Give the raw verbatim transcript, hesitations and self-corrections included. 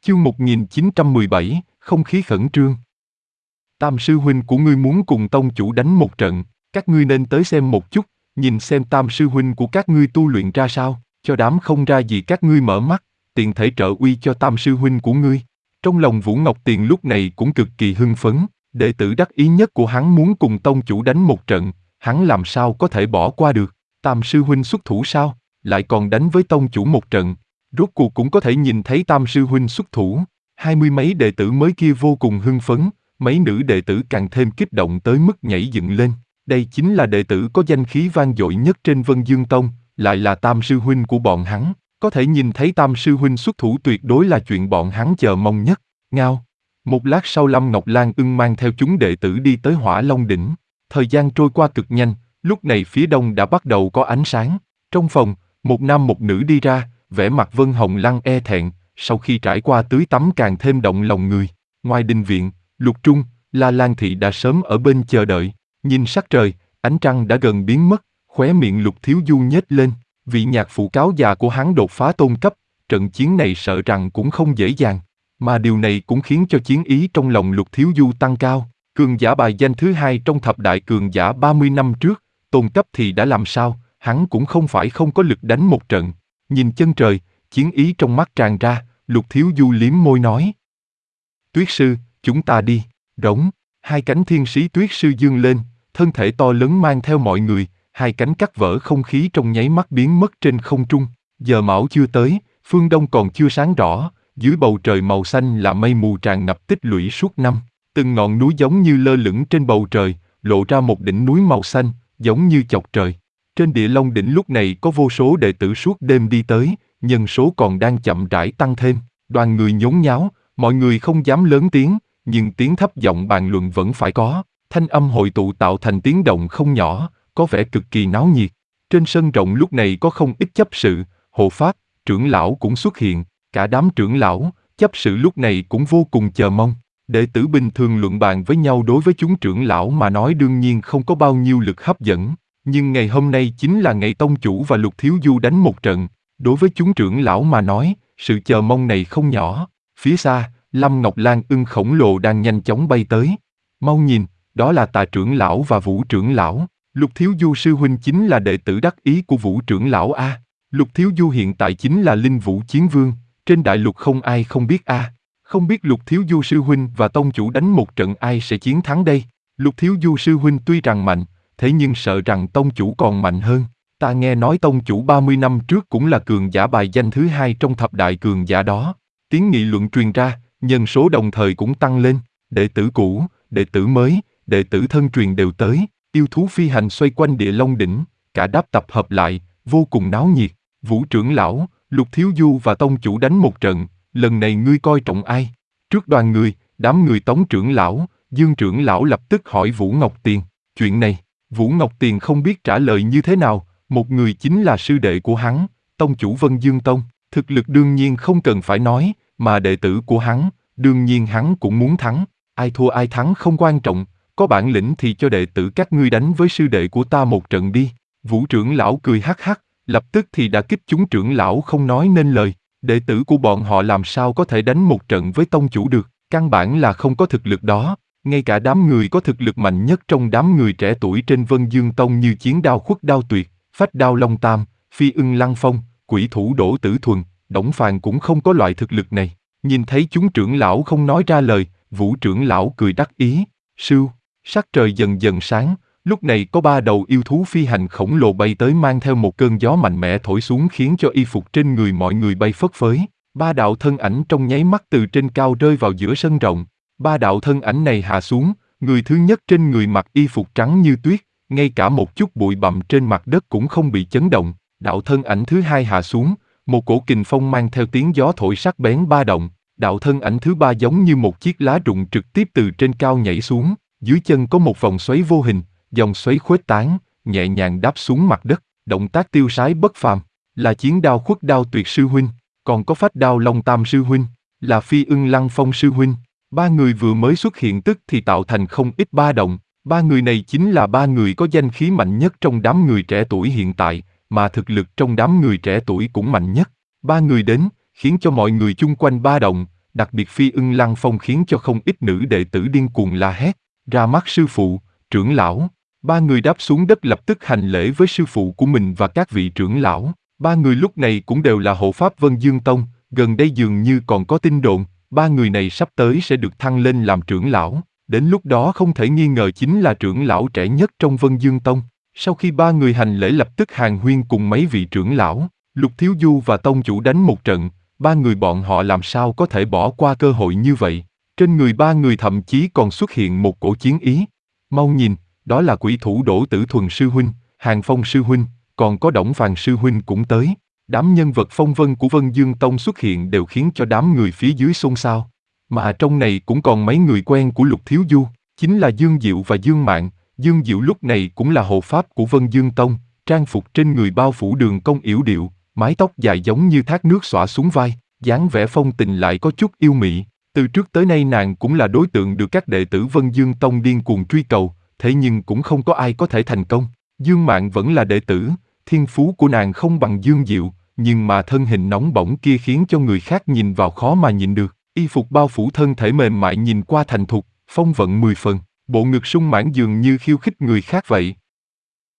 Chương một nghìn chín trăm mười bảy, không khí khẩn trương. Tam sư huynh của ngươi muốn cùng tông chủ đánh một trận, các ngươi nên tới xem một chút, nhìn xem tam sư huynh của các ngươi tu luyện ra sao, cho đám không ra gì các ngươi mở mắt, tiện thể trợ uy cho tam sư huynh của ngươi. Trong lòng Vũ Ngọc Tiền lúc này cũng cực kỳ hưng phấn, đệ tử đắc ý nhất của hắn muốn cùng tông chủ đánh một trận, hắn làm sao có thể bỏ qua được. Tam sư huynh xuất thủ sao, lại còn đánh với tông chủ một trận. Rốt cuộc cũng có thể nhìn thấy tam sư huynh xuất thủ, hai mươi mấy đệ tử mới kia vô cùng hưng phấn, mấy nữ đệ tử càng thêm kích động tới mức nhảy dựng lên. Đây chính là đệ tử có danh khí vang dội nhất trên Vân Dương Tông, lại là tam sư huynh của bọn hắn, có thể nhìn thấy tam sư huynh xuất thủ tuyệt đối là chuyện bọn hắn chờ mong nhất. Ngao. Một lát sau Lâm Ngọc Lan ưng mang theo chúng đệ tử đi tới Hỏa Long Đỉnh. Thời gian trôi qua cực nhanh, lúc này phía đông đã bắt đầu có ánh sáng. Trong phòng, một nam một nữ đi ra, vẻ mặt Vân Hồng Lăng e thẹn, sau khi trải qua tưới tắm càng thêm động lòng người. Ngoài đình viện, Lục Trung, La Lan Thị đã sớm ở bên chờ đợi. Nhìn sắc trời, ánh trăng đã gần biến mất, khóe miệng Lục Thiếu Du nhếch lên. Vị nhạc phụ cáo già của hắn đột phá tôn cấp, trận chiến này sợ rằng cũng không dễ dàng. Mà điều này cũng khiến cho chiến ý trong lòng Lục Thiếu Du tăng cao. Cường giả bài danh thứ hai trong thập đại cường giả ba mươi năm trước, tôn cấp thì đã làm sao, hắn cũng không phải không có lực đánh một trận. Nhìn chân trời, chiến ý trong mắt tràn ra, Lục Thiếu Du liếm môi nói. Tuyết sư, chúng ta đi, rống, hai cánh thiên sĩ tuyết sư dương lên, thân thể to lớn mang theo mọi người, hai cánh cắt vỡ không khí trong nháy mắt biến mất trên không trung. Giờ mão chưa tới, phương đông còn chưa sáng rõ, dưới bầu trời màu xanh là mây mù tràn ngập tích lũy suốt năm. Từng ngọn núi giống như lơ lửng trên bầu trời, lộ ra một đỉnh núi màu xanh, giống như chọc trời. Trên Địa Long Đỉnh lúc này có vô số đệ tử suốt đêm đi tới, nhân số còn đang chậm rãi tăng thêm. Đoàn người nhốn nháo, mọi người không dám lớn tiếng, nhưng tiếng thấp giọng bàn luận vẫn phải có. Thanh âm hội tụ tạo thành tiếng động không nhỏ, có vẻ cực kỳ náo nhiệt. Trên sân rộng lúc này có không ít chấp sự, hộ pháp, trưởng lão cũng xuất hiện. Cả đám trưởng lão, chấp sự lúc này cũng vô cùng chờ mong. Đệ tử bình thường luận bàn với nhau đối với chúng trưởng lão mà nói đương nhiên không có bao nhiêu lực hấp dẫn. Nhưng ngày hôm nay chính là ngày tông chủ và Lục Thiếu Du đánh một trận. Đối với chúng trưởng lão mà nói, sự chờ mong này không nhỏ. Phía xa, Lâm Ngọc Lan ưng khổng lồ đang nhanh chóng bay tới. Mau nhìn, đó là Tà trưởng lão và Vũ trưởng lão. Lục Thiếu Du sư huynh chính là đệ tử đắc ý của Vũ trưởng lão a. Lục Thiếu Du hiện tại chính là Linh Vũ Chiến Vương, trên đại lục không ai không biết a. Không biết Lục Thiếu Du sư huynh và tông chủ đánh một trận ai sẽ chiến thắng đây? Lục Thiếu Du sư huynh tuy rằng mạnh, thế nhưng sợ rằng tông chủ còn mạnh hơn. Ta nghe nói tông chủ ba mươi năm trước cũng là cường giả bài danh thứ hai trong thập đại cường giả đó. Tiếng nghị luận truyền ra, nhân số đồng thời cũng tăng lên. Đệ tử cũ, đệ tử mới, đệ tử thân truyền đều tới. Yêu thú phi hành xoay quanh Địa Long Đỉnh, cả đáp tập hợp lại, vô cùng náo nhiệt. Vũ trưởng lão, Lục Thiếu Du và tông chủ đánh một trận, lần này ngươi coi trọng ai? Trước đoàn người, đám người Tống trưởng lão, Dương trưởng lão lập tức hỏi Vũ Ngọc Tiền. Chuyện này, Vũ Ngọc Tiền không biết trả lời như thế nào, một người chính là sư đệ của hắn, tông chủ Vân Dương Tông, thực lực đương nhiên không cần phải nói, mà đệ tử của hắn, đương nhiên hắn cũng muốn thắng, ai thua ai thắng không quan trọng, có bản lĩnh thì cho đệ tử các ngươi đánh với sư đệ của ta một trận đi. Vũ trưởng lão cười hắc hắc, lập tức thì đã kích chúng trưởng lão không nói nên lời, đệ tử của bọn họ làm sao có thể đánh một trận với tông chủ được, căn bản là không có thực lực đó. Ngay cả đám người có thực lực mạnh nhất trong đám người trẻ tuổi trên Vân Dương Tông như Chiến Đao Khuất Đao Tuyệt, Phách Đao Long Tam, Phi Ưng Lăng Phong, Quỷ Thủ Đỗ Tử Thuần, Đổng Phàn cũng không có loại thực lực này. Nhìn thấy chúng trưởng lão không nói ra lời, Vũ trưởng lão cười đắc ý. Sưu, sắc trời dần dần sáng, lúc này có ba đầu yêu thú phi hành khổng lồ bay tới mang theo một cơn gió mạnh mẽ thổi xuống khiến cho y phục trên người mọi người bay phất phới. Ba đạo thân ảnh trong nháy mắt từ trên cao rơi vào giữa sân rộng. Ba đạo thân ảnh này hạ xuống, người thứ nhất trên người mặc y phục trắng như tuyết, ngay cả một chút bụi bặm trên mặt đất cũng không bị chấn động. Đạo thân ảnh thứ hai hạ xuống, một cổ kình phong mang theo tiếng gió thổi sắc bén ba động. Đạo thân ảnh thứ ba giống như một chiếc lá rụng trực tiếp từ trên cao nhảy xuống, dưới chân có một vòng xoáy vô hình, dòng xoáy khuếch tán, nhẹ nhàng đáp xuống mặt đất, động tác tiêu sái bất phàm, là Chiến Đao Khuất Đao Tuyệt sư huynh, còn có Phách Đao Long Tam sư huynh, là Phi Ưng Lăng Phong sư huynh. Ba người vừa mới xuất hiện tức thì tạo thành không ít ba động, ba người này chính là ba người có danh khí mạnh nhất trong đám người trẻ tuổi hiện tại, mà thực lực trong đám người trẻ tuổi cũng mạnh nhất. Ba người đến, khiến cho mọi người chung quanh ba động, Đặc biệt Phi Ưng Lăng Phong khiến cho không ít nữ đệ tử điên cuồng la hét, ra mắt sư phụ, trưởng lão. Ba người đáp xuống đất lập tức hành lễ với sư phụ của mình và các vị trưởng lão. Ba người lúc này cũng đều là hộ pháp Vân Dương Tông, gần đây dường như còn có tin đồn, ba người này sắp tới sẽ được thăng lên làm trưởng lão. Đến lúc đó không thể nghi ngờ chính là trưởng lão trẻ nhất trong Vân Dương Tông. Sau khi ba người hành lễ lập tức hàn huyên cùng mấy vị trưởng lão, Lục Thiếu Du và tông chủ đánh một trận, ba người bọn họ làm sao có thể bỏ qua cơ hội như vậy. Trên người ba người thậm chí còn xuất hiện một cổ chiến ý. Mau nhìn, đó là quỷ thủ Đỗ Tử Thuần sư huynh, Hàn Phong sư huynh, còn có Đổng Phàn sư huynh cũng tới. Đám nhân vật phong vân của Vân Dương Tông xuất hiện đều khiến cho đám người phía dưới xôn xao. Mà trong này cũng còn mấy người quen của Lục Thiếu Du, chính là Dương Diệu và Dương Mạn. Dương Diệu lúc này cũng là hộ pháp của Vân Dương Tông, trang phục trên người bao phủ đường cong yểu điệu, mái tóc dài giống như thác nước xõa xuống vai, dáng vẻ phong tình lại có chút yêu mị. Từ trước tới nay nàng cũng là đối tượng được các đệ tử Vân Dương Tông điên cuồng truy cầu, thế nhưng cũng không có ai có thể thành công. Dương Mạn vẫn là đệ tử, thiên phú của nàng không bằng Dương Diệu, nhưng mà thân hình nóng bỏng kia khiến cho người khác nhìn vào khó mà nhìn được. Y phục bao phủ thân thể mềm mại nhìn qua thành thục, phong vận mười phần, bộ ngực sung mãn dường như khiêu khích người khác vậy.